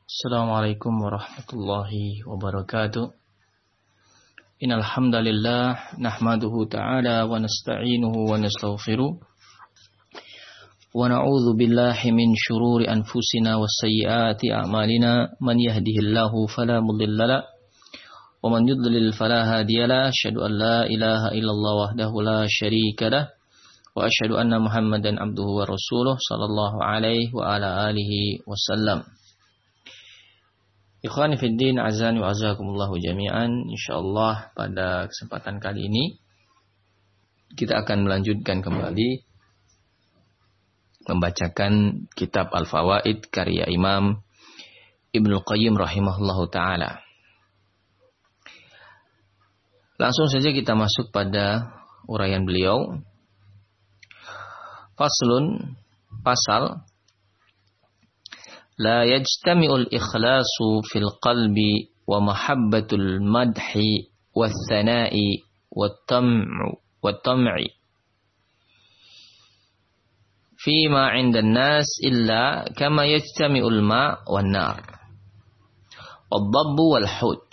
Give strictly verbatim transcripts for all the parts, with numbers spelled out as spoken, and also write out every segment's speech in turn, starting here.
Assalamualaikum warahmatullahi wabarakatuh. Innal hamdalillah nahmaduhu ta'ala wa nasta'inuhu wa nastaghfiruh wa na'udzu billahi min shururi anfusina wa sayyiati a'malina man yahdihillahu fala mudilla lahu wa man yudlil fala hadiya lahu. Asyhadu an la ilaha illallah wahdahu la syarika lahu wa asyhadu anna Muhammadan abduhu wa rasuluh sallallahu alaihi wa ala alihi wasallam. Ikhwani fiddin, azani wa azakumullahu jami'an. Insyaallah pada kesempatan kali ini kita akan melanjutkan kembali membacakan kitab Al-Fawaid karya Imam Ibnu Qayyim rahimahullahu taala. Langsung saja kita masuk pada uraian beliau. Faslun, pasal La yajtami'ul ikhlasu fil qalbi wa mahabbatul madhi wath thana'i wat tam'u wat tam'i fima 'indan nas illa kama yajtami'ul ma' wan nar wad-dabbu wal hut.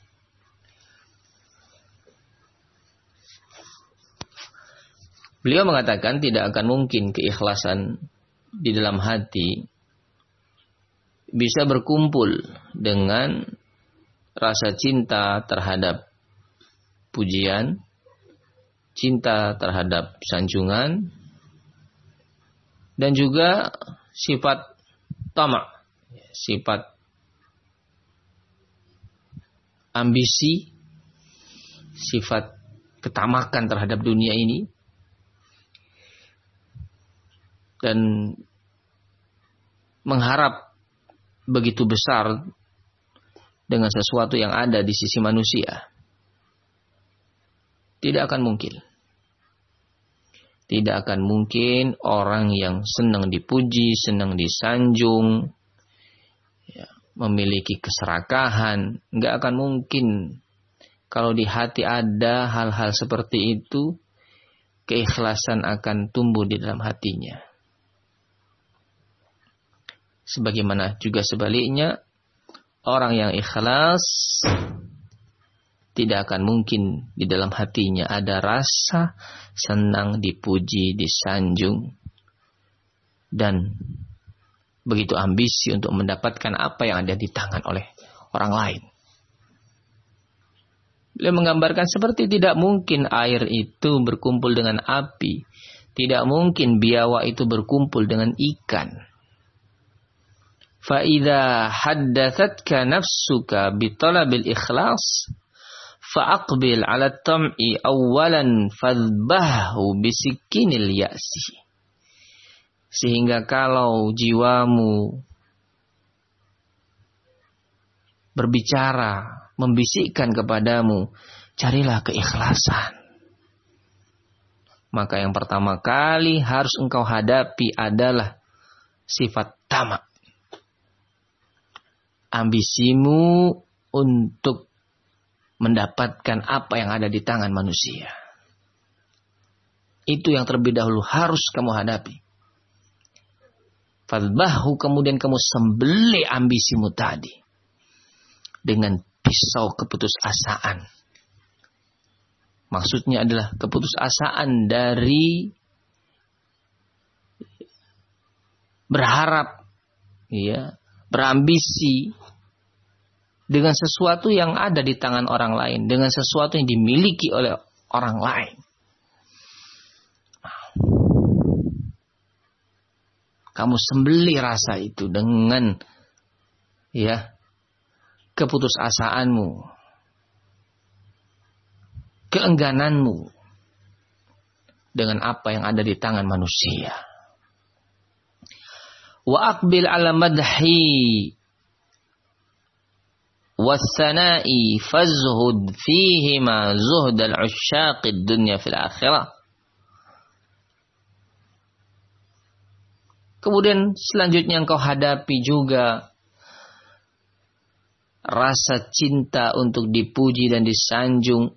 Beliau mengatakan tidak akan mungkin keikhlasan di dalam hati bisa berkumpul dengan rasa cinta terhadap pujian, cinta terhadap sanjungan, dan juga sifat tamak, sifat ambisi, sifat ketamakan terhadap dunia ini, dan mengharap begitu besar dengan sesuatu yang ada di sisi manusia. Tidak akan mungkin. Tidak akan mungkin orang yang senang dipuji, senang disanjung, ya, memiliki keserakahan. Nggak akan mungkin kalau di hati ada hal-hal seperti itu, keikhlasan akan tumbuh di dalam hatinya. Sebagaimana juga sebaliknya, orang yang ikhlas tidak akan mungkin di dalam hatinya ada rasa senang dipuji, disanjung, dan begitu ambisi untuk mendapatkan apa yang ada di tangan oleh orang lain. Beliau menggambarkan seperti tidak mungkin air itu berkumpul dengan api, tidak mungkin biawak itu berkumpul dengan ikan. فَإِذَا حَدَّثَتْكَ نَفْسُكَ بِطَلَبِ الْإِخْلَاصِ فَأَقْبِلْ عَلَى الطَّمْعِ أَوَّلًا فَاذْبَحْهُ بِسِكِّنِ الْيَأْسِ. Sehingga kalau jiwamu berbicara, membisikkan kepadamu, carilah keikhlasan, maka yang pertama kali harus engkau hadapi adalah sifat tamak. Ambisimu untuk mendapatkan apa yang ada di tangan manusia. Itu yang terlebih dahulu harus kamu hadapi. Fadbahu, kemudian kamu sembelih ambisimu tadi dengan pisau keputusasaan. Maksudnya adalah keputusasaan dari berharap, ya, berambisi dengan sesuatu yang ada di tangan orang lain, dengan sesuatu yang dimiliki oleh orang lain. Kamu sembelih rasa itu dengan, ya, keputusasaanmu, keenggananmu dengan apa yang ada di tangan manusia. Wa aqbil ala madhi wathana'i fazhud fihima zuhdal usyaqid dunya fil akhirah. Kemudian selanjutnya engkau hadapi juga rasa cinta untuk dipuji dan disanjung.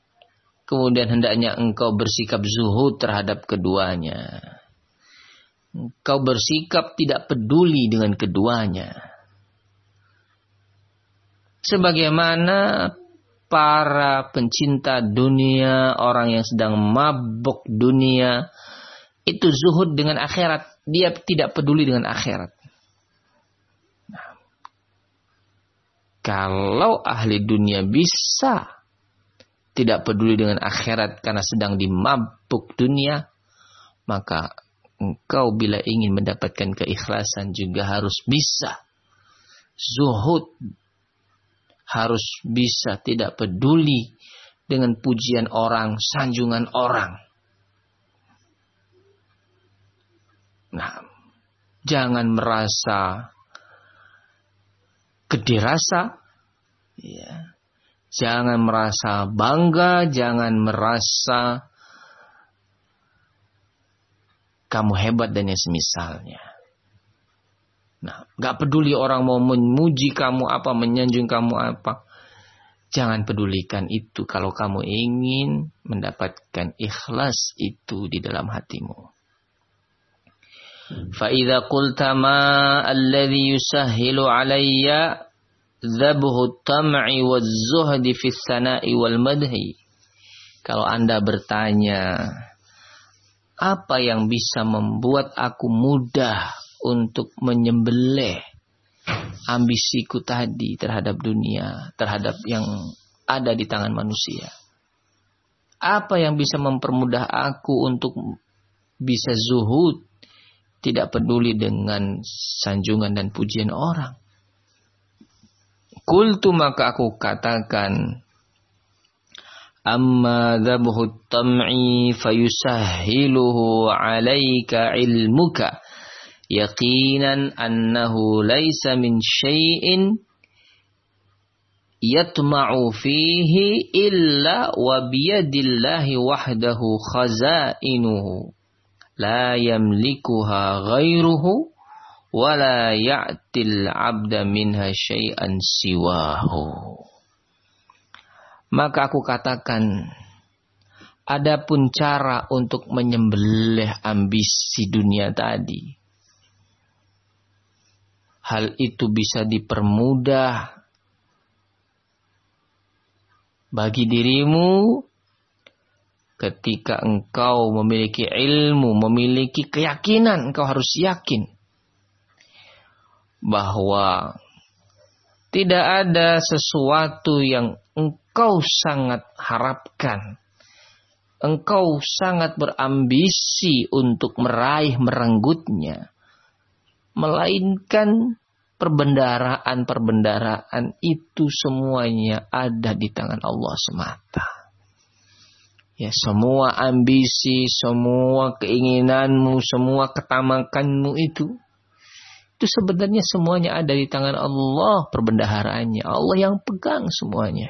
Kemudian hendaknya engkau bersikap zuhud terhadap keduanya. engkau bersikap tidak peduli dengan keduanya. Sebagaimana para pencinta dunia, orang yang sedang mabuk dunia, itu zuhud dengan akhirat. Dia tidak peduli dengan akhirat. Nah, kalau ahli dunia bisa tidak peduli dengan akhirat karena sedang dimabuk dunia, maka engkau bila ingin mendapatkan keikhlasan juga harus bisa zuhud. Harus bisa tidak peduli dengan pujian orang, sanjungan orang. Nah, jangan merasa gede rasa, ya. Jangan merasa bangga, jangan merasa kamu hebat dan yang semisalnya. Nah, gak peduli orang mau memuji kamu apa, menyanjung kamu apa. Jangan pedulikan itu kalau kamu ingin mendapatkan ikhlas itu di dalam hatimu. فَإِذَا قُلْتَ مَا الَّذِي يُسَهِّلُ عَلَيَّ ذَبْهُ الطَّمْعِ وَالزُّهْدِ فِي الثَّنَاءِ وَالْمَدْحِ. Kalau Anda bertanya, apa yang bisa membuat aku mudah untuk menyembelih ambisiku tadi terhadap dunia, terhadap yang ada di tangan manusia? Apa yang bisa mempermudah aku untuk bisa zuhud, tidak peduli dengan sanjungan dan pujian orang? Qultu, maka aku katakan, amma dhabhu tam'i fayusahhiluhu 'alaika 'ilmuka yaqinan annahu laysa min syai'in yatma'u fihi illa wa biyadillahi wahdahu khazainuhu la yamlikuha ghairuhu wa la ya'til 'abda minha syai'an siwahu. Maka aku katakan, adapun cara untuk menyembelih ambisi dunia tadi, hal itu bisa dipermudah bagi dirimu ketika engkau memiliki ilmu, memiliki keyakinan. Engkau harus yakin bahwa tidak ada sesuatu yang engkau sangat harapkan, engkau sangat berambisi untuk meraih, merenggutnya, melainkan perbendaraan-perbendaraan itu semuanya ada di tangan Allah semata. Ya, semua ambisi, semua keinginanmu, semua ketamakanmu itu, itu sebenarnya semuanya ada di tangan Allah, perbendaharaannya. Allah yang pegang semuanya.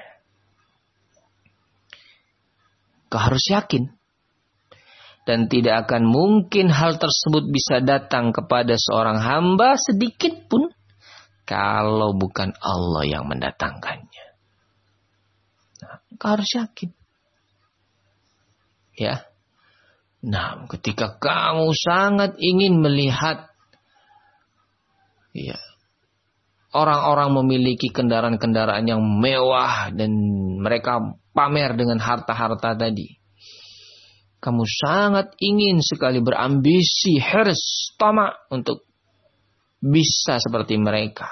Kau harus yakin. Dan tidak akan mungkin hal tersebut bisa datang kepada seorang hamba sedikit pun kalau bukan Allah yang mendatangkannya. Nah, kau harus yakin. Ya. Nah, ketika kamu sangat ingin melihat, ya, orang-orang memiliki kendaraan-kendaraan yang mewah dan mereka pamer dengan harta-harta tadi, kamu sangat ingin sekali berambisi, hirs, tamak untuk bisa seperti mereka.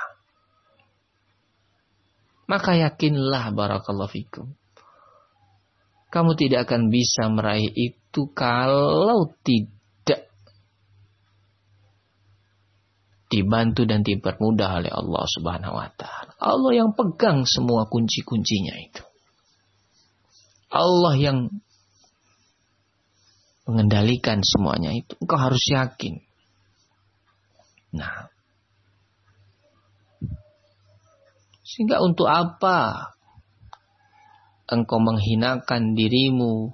Maka yakinlah, barakallahu fikum, kamu tidak akan bisa meraih itu kalau tidak dibantu dan dipermudah oleh Allah Subhanahu wa taala. Allah yang pegang semua kunci-kuncinya itu. Allah yang mengendalikan semuanya itu. Engkau harus yakin. Nah, sehingga untuk apa engkau menghinakan dirimu,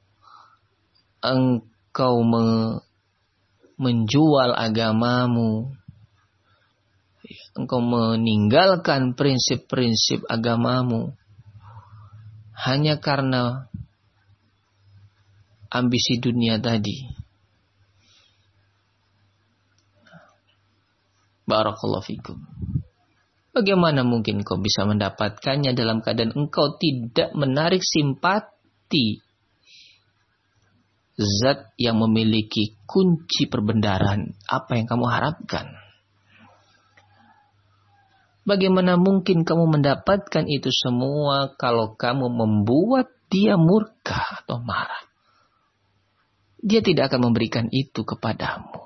engkau me- menjual agamamu, engkau meninggalkan prinsip-prinsip agamamu hanya karena ambisi dunia tadi? Barakallahu fikum. Bagaimana mungkin kau bisa mendapatkannya dalam keadaan engkau tidak menarik simpati zat yang memiliki kunci perbendaharaan? Apa yang kamu harapkan? Bagaimana mungkin kamu mendapatkan itu semua kalau kamu membuat dia murka atau marah? Dia tidak akan memberikan itu kepadamu.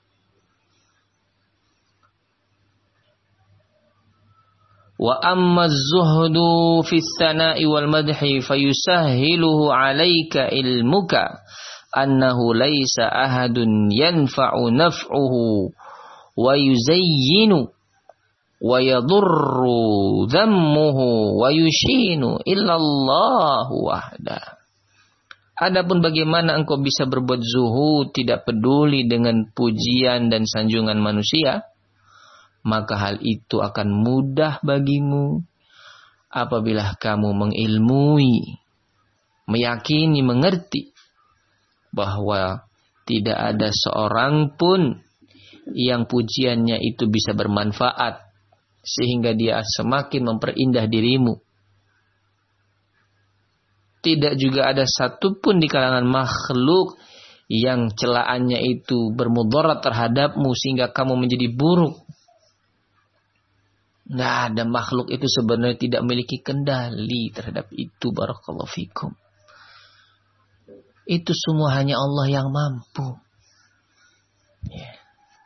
Wa amma az-zuhdu fi as-sana'i wal madhi fayusahhiluhu 'alaika ilmuka annahu laysa ahadun yanfa'u naf'uhu wa yuzayyinu wa yadurru dhammuhu wa yushinu illa Allah wahda. Adapun bagaimana engkau bisa berbuat zuhud, tidak peduli dengan pujian dan sanjungan manusia, maka hal itu akan mudah bagimu apabila kamu mengilmui, meyakini, mengerti bahwa tidak ada seorang pun yang pujiannya itu bisa bermanfaat sehingga dia semakin memperindah dirimu. Tidak juga ada satupun di kalangan makhluk yang celaannya itu bermudarat terhadapmu sehingga kamu menjadi buruk. Nah, ada makhluk itu sebenarnya tidak memiliki kendali terhadap itu. Barakallahu fikum. Itu semua hanya Allah yang mampu. Yeah.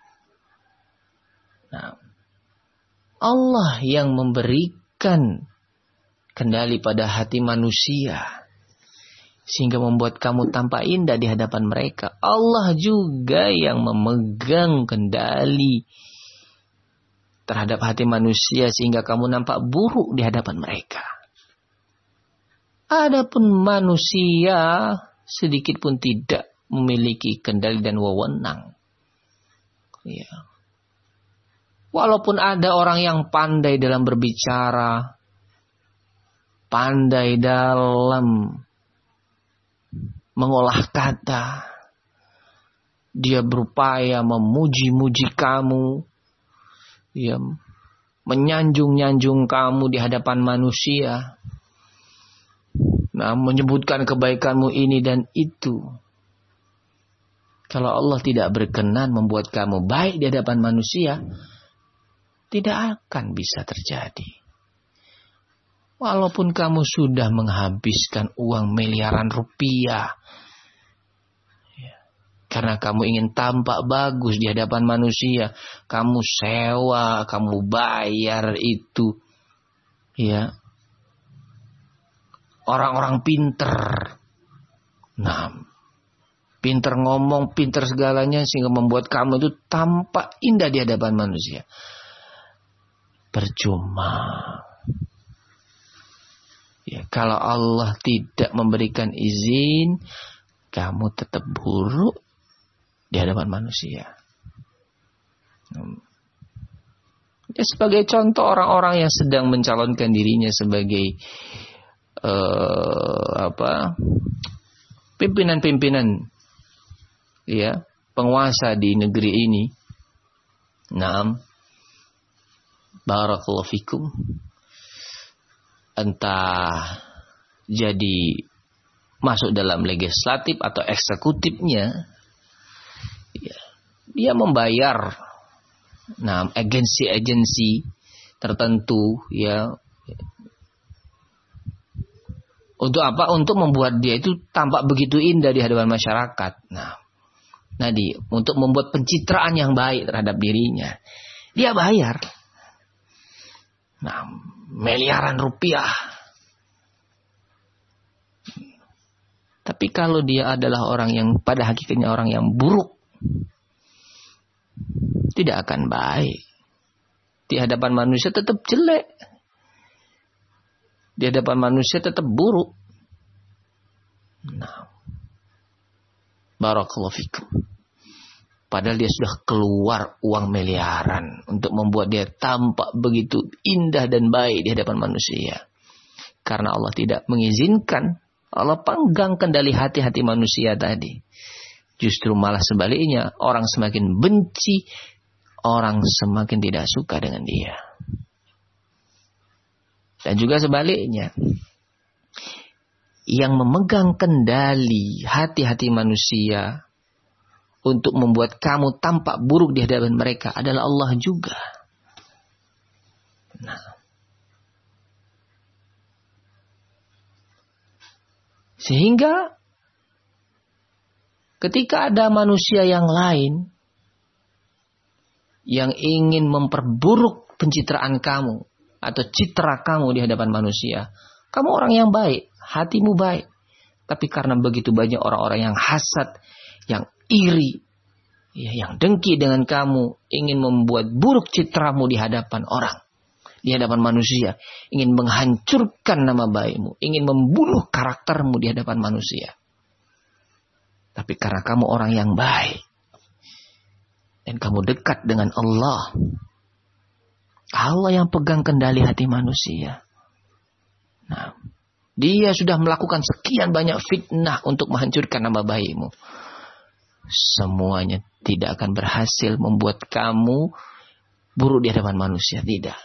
Nah, Allah yang memberikan kendali pada hati manusia sehingga membuat kamu tampak indah di hadapan mereka. Allah juga yang memegang kendali terhadap hati manusia sehingga kamu nampak buruk di hadapan mereka. Adapun manusia sedikit pun tidak memiliki kendali dan wewenang. Ya. Walaupun ada orang yang pandai dalam berbicara, pandai dalam mengolah kata, dia berupaya memuji-muji kamu, ya, menyanjung-nyanjung kamu di hadapan manusia, nah, menyebutkan kebaikanmu ini dan itu. Kalau Allah tidak berkenan membuat kamu baik di hadapan manusia, tidak akan bisa terjadi. Walaupun kamu sudah menghabiskan uang miliaran rupiah, ya, karena kamu ingin tampak bagus di hadapan manusia, kamu sewa, kamu bayar itu, ya, orang-orang pinter, nah, pinter ngomong, pinter segalanya sehingga membuat kamu itu tampak indah di hadapan manusia. Percuma. Ya, kalau Allah tidak memberikan izin, kamu tetap buruk di hadapan manusia. Ya, sebagai contoh orang-orang yang sedang mencalonkan dirinya sebagai uh, apa pimpinan-pimpinan, ya, penguasa di negeri ini. Naam, barakallahu fikum. Entah jadi masuk dalam legislatif atau eksekutifnya, ya, dia membayar, nah, agensi-agensi tertentu, ya, untuk apa? Untuk membuat dia itu tampak begitu indah di hadapan masyarakat. Nah, Nadi, untuk membuat pencitraan yang baik terhadap dirinya, dia bayar. Nah, miliaran rupiah. Tapi kalau dia adalah orang yang pada hakikatnya orang yang buruk, tidak akan baik. Di hadapan manusia tetap jelek. Di hadapan manusia tetap buruk. Nah, barakallahu fikum. Padahal dia sudah keluar uang miliaran untuk membuat dia tampak begitu indah dan baik di hadapan manusia. Karena Allah tidak mengizinkan, Allah pegang kendali hati-hati manusia tadi. Justru malah sebaliknya, orang semakin benci orang semakin tidak suka dengan dia. Dan juga sebaliknya, yang memegang kendali hati-hati manusia untuk membuat kamu tampak buruk di hadapan mereka adalah Allah juga. Nah, sehingga ketika ada manusia yang lain yang ingin memperburuk pencitraan kamu atau citra kamu di hadapan manusia, kamu orang yang baik, hatimu baik, tapi karena begitu banyak orang-orang yang hasad, yang iri, ya, yang dengki dengan kamu, ingin membuat buruk citramu di hadapan orang, di hadapan manusia, ingin menghancurkan nama baikmu, ingin membunuh karaktermu di hadapan manusia. Tapi karena kamu orang yang baik dan kamu dekat dengan Allah, Allah yang pegang kendali hati manusia. Nah, dia sudah melakukan sekian banyak fitnah untuk menghancurkan nama baikmu. Semuanya tidak akan berhasil membuat kamu buruk di hadapan manusia. Tidak.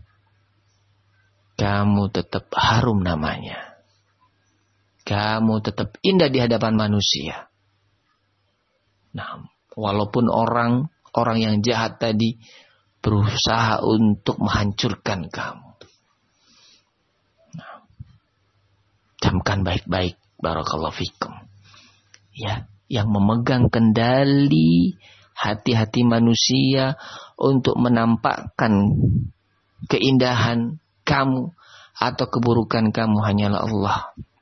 Kamu tetap harum namanya. Kamu tetap indah di hadapan manusia. Nah, walaupun orang orang yang jahat tadi berusaha untuk menghancurkan kamu. Nah, camkan baik-baik, barakallahu fikum. Ya, yang memegang kendali hati-hati manusia untuk menampakkan keindahan kamu atau keburukan kamu hanyalah Allah.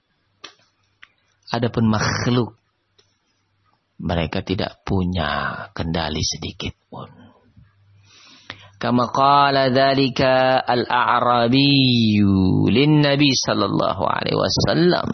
Adapun makhluk, mereka tidak punya kendali sedikit pun. Kama qala dzalika al-a'rabiyyu lin-nabi sallallahu alaihi wasallam,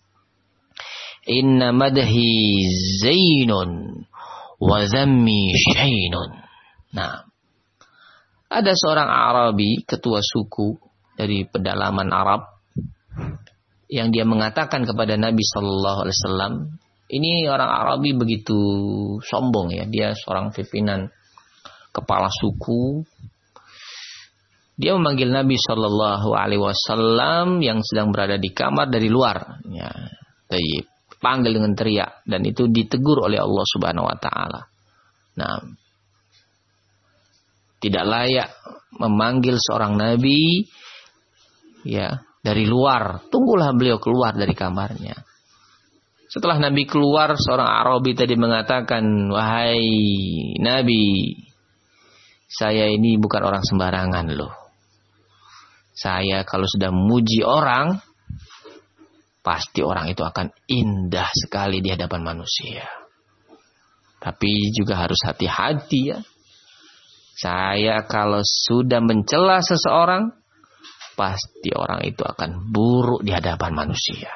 inna madhi zainun wa zammi syainun. Nah, ada seorang Arabi, ketua suku dari pedalaman Arab, yang dia mengatakan kepada Nabi sallallahu alaihi wasallam, ini orang Arabi begitu sombong ya, dia seorang pimpinan kepala suku. Dia memanggil Nabi sallallahu alaihi wasallam yang sedang berada di kamar dari luar, ya. Tayyib. Panggil dengan teriak, dan itu ditegur oleh Allah Subhanahu wa taala. Nah, tidak layak memanggil seorang nabi ya dari luar. Tunggulah beliau keluar dari kamarnya. Setelah Nabi keluar, seorang Arabi tadi mengatakan, "Wahai Nabi, saya ini bukan orang sembarangan loh. Saya kalau sudah memuji orang, pasti orang itu akan indah sekali di hadapan manusia. Tapi juga harus hati-hati ya. Saya kalau sudah mencela seseorang, pasti orang itu akan buruk di hadapan manusia."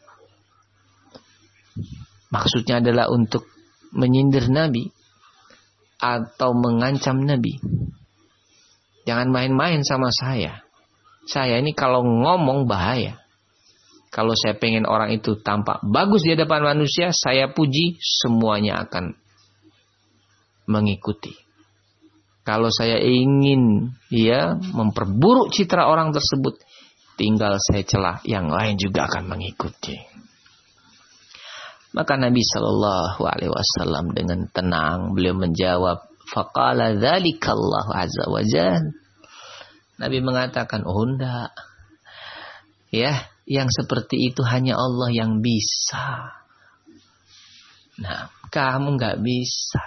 Maksudnya adalah untuk menyindir Nabi atau mengancam Nabi. Jangan main-main sama saya. Saya ini kalau ngomong bahaya. Kalau saya pengen orang itu tampak bagus di hadapan manusia, saya puji, semuanya akan mengikuti. Kalau saya ingin ya memperburuk citra orang tersebut, tinggal saya celah, yang lain juga akan mengikuti. Maka Nabi Shallallahu Alaihi Wasallam dengan tenang beliau menjawab, faqala dzalika Allah azza wa jalla. Nabi mengatakan, oh enggak, ya, yang seperti itu hanya Allah yang bisa. Nah, kamu nggak bisa.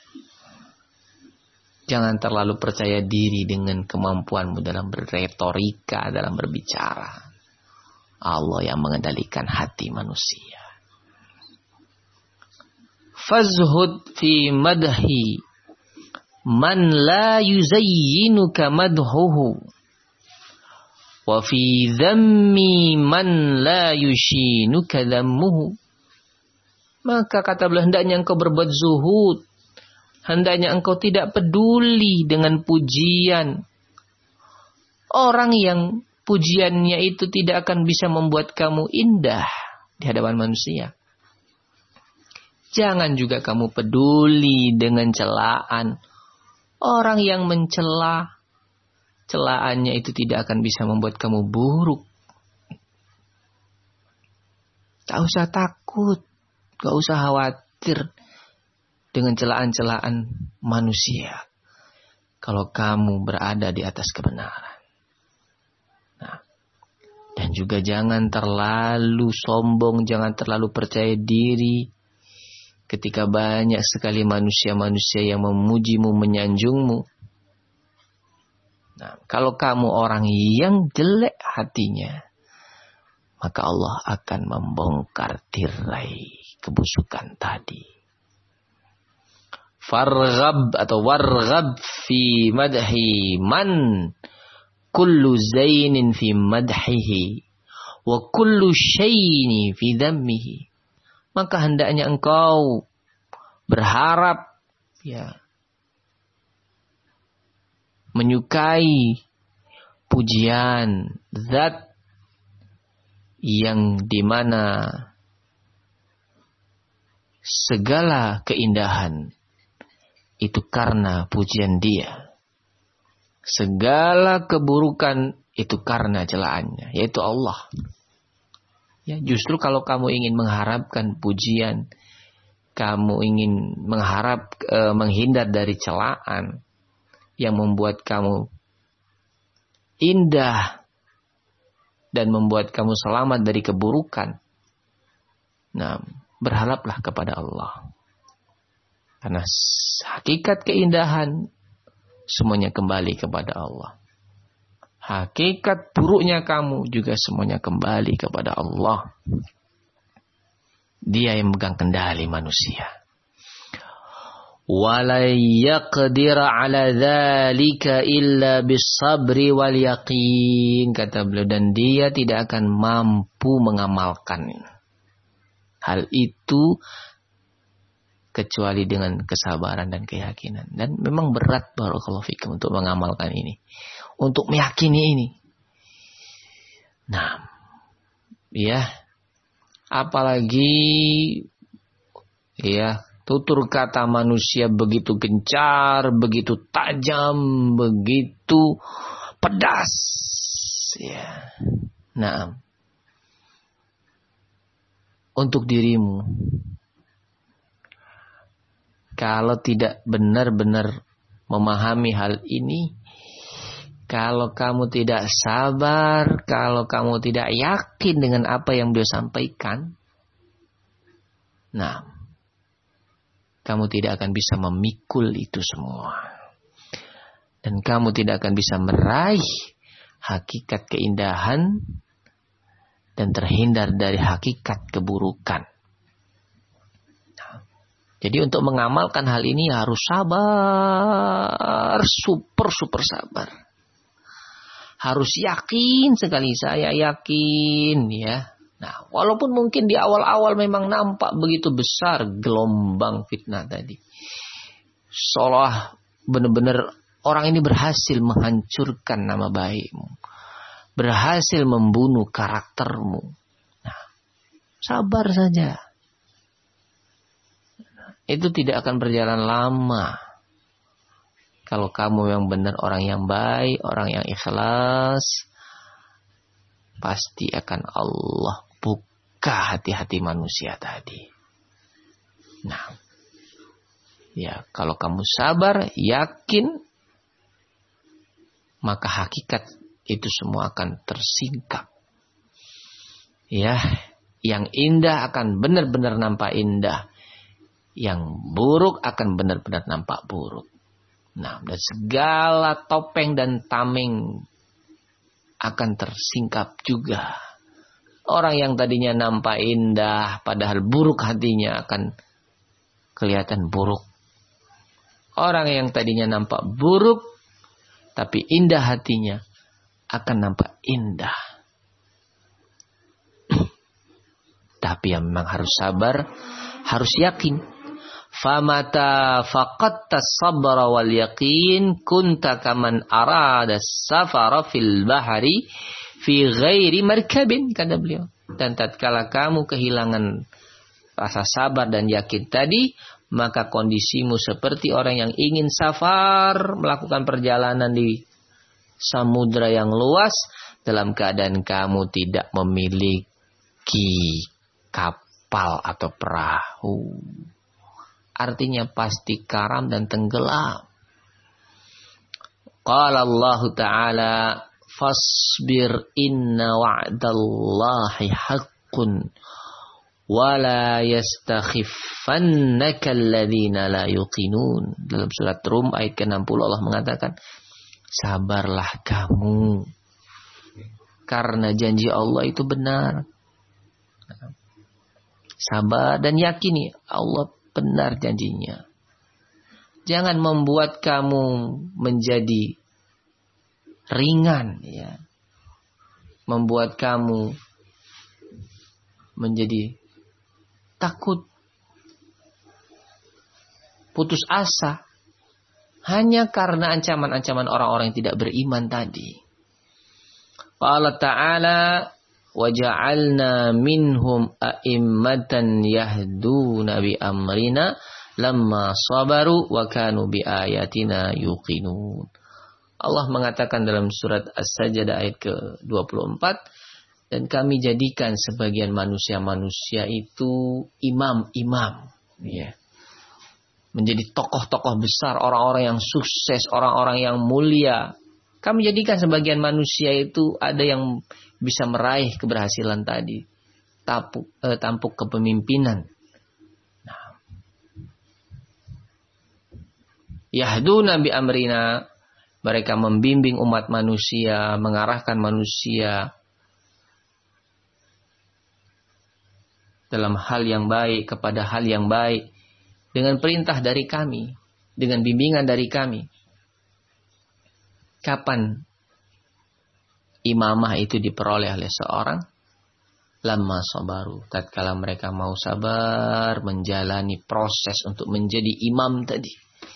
Jangan terlalu percaya diri dengan kemampuanmu dalam berretorika, dalam berbicara. Allah yang mengendalikan hati manusia. Fazhud fi madhi man la yuzayyinuka madhuhu wa fi dhammi man la yushinuka dhammuhu. Maka kata beliau, hendaknya engkau berbuat zuhud, hendaknya engkau tidak peduli dengan pujian orang yang pujiannya itu tidak akan bisa membuat kamu indah di hadapan manusia. Jangan juga kamu peduli dengan celaan Orang yang mencela, celaannya itu tidak akan bisa membuat kamu buruk. Tak usah takut, tak usah khawatir dengan celaan-celaan manusia. Kalau kamu berada di atas kebenaran. Nah, dan juga jangan terlalu sombong, jangan terlalu percaya diri. Ketika banyak sekali manusia-manusia yang memujimu, menyanjungmu. Nah, kalau kamu orang yang jelek hatinya, maka Allah akan membongkar tirai kebusukan tadi. Farghab atau warghab fi madhi man kullu zainin fi madhihi wa kullu syai'in fi dhammihi. Maka hendaknya engkau berharap ya menyukai pujian zat yang dimana segala keindahan itu karena pujian dia. Segala keburukan itu karena celaannya, yaitu Allah. Ya, justru kalau kamu ingin mengharapkan pujian, kamu ingin mengharap e, menghindar dari celaan yang membuat kamu indah dan membuat kamu selamat dari keburukan. Nah, berharaplah kepada Allah. Karena hakikat keindahan semuanya kembali kepada Allah. Hakikat buruknya kamu juga semuanya kembali kepada Allah. Dia yang megang kendali manusia. وَلَا يَقْدِرَ عَلَى ذَلِكَ إِلَّا بِالصَّبْرِ وَالْيَقِينِ. Kata beliau, dan dia tidak akan mampu mengamalkan hal itu kecuali dengan kesabaran dan keyakinan. Dan memang berat barakallahu fikum untuk mengamalkan ini, untuk meyakini ini. Nah, ya, apalagi ya tutur kata manusia begitu gencar, begitu tajam, begitu pedas. Ya. Nah, untuk dirimu, kalau tidak benar-benar memahami hal ini, kalau kamu tidak sabar, kalau kamu tidak yakin dengan apa yang beliau sampaikan, nah, kamu tidak akan bisa memikul itu semua. Dan kamu tidak akan bisa meraih hakikat keindahan dan terhindar dari hakikat keburukan. Jadi untuk mengamalkan hal ini harus sabar, super-super sabar. Harus yakin sekali, saya yakin ya. Nah, walaupun mungkin di awal-awal memang nampak begitu besar gelombang fitnah tadi. Seolah benar-benar orang ini berhasil menghancurkan nama baikmu. Berhasil membunuh karaktermu. Nah, sabar saja. Itu tidak akan berjalan lama. Kalau kamu yang benar, orang yang baik, orang yang ikhlas, pasti akan Allah buka hati-hati manusia tadi. Nah, ya kalau kamu sabar, yakin, maka hakikat itu semua akan tersingkap. Ya, yang indah akan benar-benar nampak indah. Yang buruk akan benar-benar nampak buruk. Nah, dan segala topeng dan tameng akan tersingkap juga. Orang yang tadinya nampak indah, padahal buruk hatinya akan kelihatan buruk. Orang yang tadinya nampak buruk, tapi indah hatinya akan nampak indah. Tapi yang memang harus sabar, harus yakin. Famata faqatta sabra wal yaqin kunta kaman arada safara fil bahari fi ghairi markabin, kata beliau. Dan tatkala kamu kehilangan rasa sabar dan yakin tadi, maka kondisimu seperti orang yang ingin safar, melakukan perjalanan di samudra yang luas, dalam keadaan kamu tidak memiliki kapal atau perahu. Artinya pasti karam dan tenggelam. Qala Allah Ta'ala, fasbir inna wa'dallahi haqqun wala yastakhifannaka alladhina la yuqinun. Dalam surat Rum ayat ke enam puluh Allah mengatakan, sabarlah kamu karena janji Allah itu benar. Sabar dan yakini Allah benar janjinya. Jangan membuat kamu menjadi ringan, ya. Membuat kamu menjadi takut, putus asa, hanya karena ancaman-ancaman orang-orang yang tidak beriman tadi. Qala ta'ala, waja'alna minhum a'immatan yahduna bi amrina lamma sabaru wa kanu bi ayatina yuqinun. Allah mengatakan dalam surat As-Sajdah ayat ke dua puluh empat, dan kami jadikan sebagian manusia-manusia itu imam-imam, ya. Menjadi tokoh-tokoh besar, orang-orang yang sukses, orang-orang yang mulia. Kami jadikan sebagian manusia itu ada yang bisa meraih keberhasilan tadi, tampuk, eh, tampuk kepemimpinan. Nah, yahduna bi amrina, mereka membimbing umat manusia, mengarahkan manusia dalam hal yang baik kepada hal yang baik dengan perintah dari kami, dengan bimbingan dari kami. Kapan imamah itu diperoleh oleh seorang? Lamma sabaru, tatkala mereka mau sabar menjalani proses untuk menjadi imam tadi.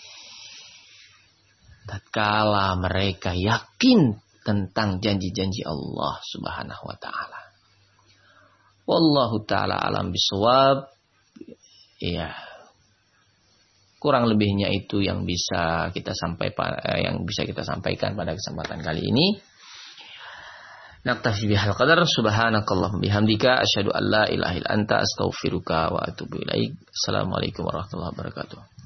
Tatkala mereka yakin tentang janji-janji Allah Subhanahu wa taala. Wallahu ta'ala alam bisawab. Ya. Kurang lebihnya itu yang bisa kita sampaikan, yang bisa kita sampaikan pada kesempatan kali ini. Naktafi bihal qadar, subhanakallahumma bihamdika asyhadu an la ilaha illa anta astaghfiruka wa atubu ilaik. Assalamualaikum warahmatullahi wabarakatuh.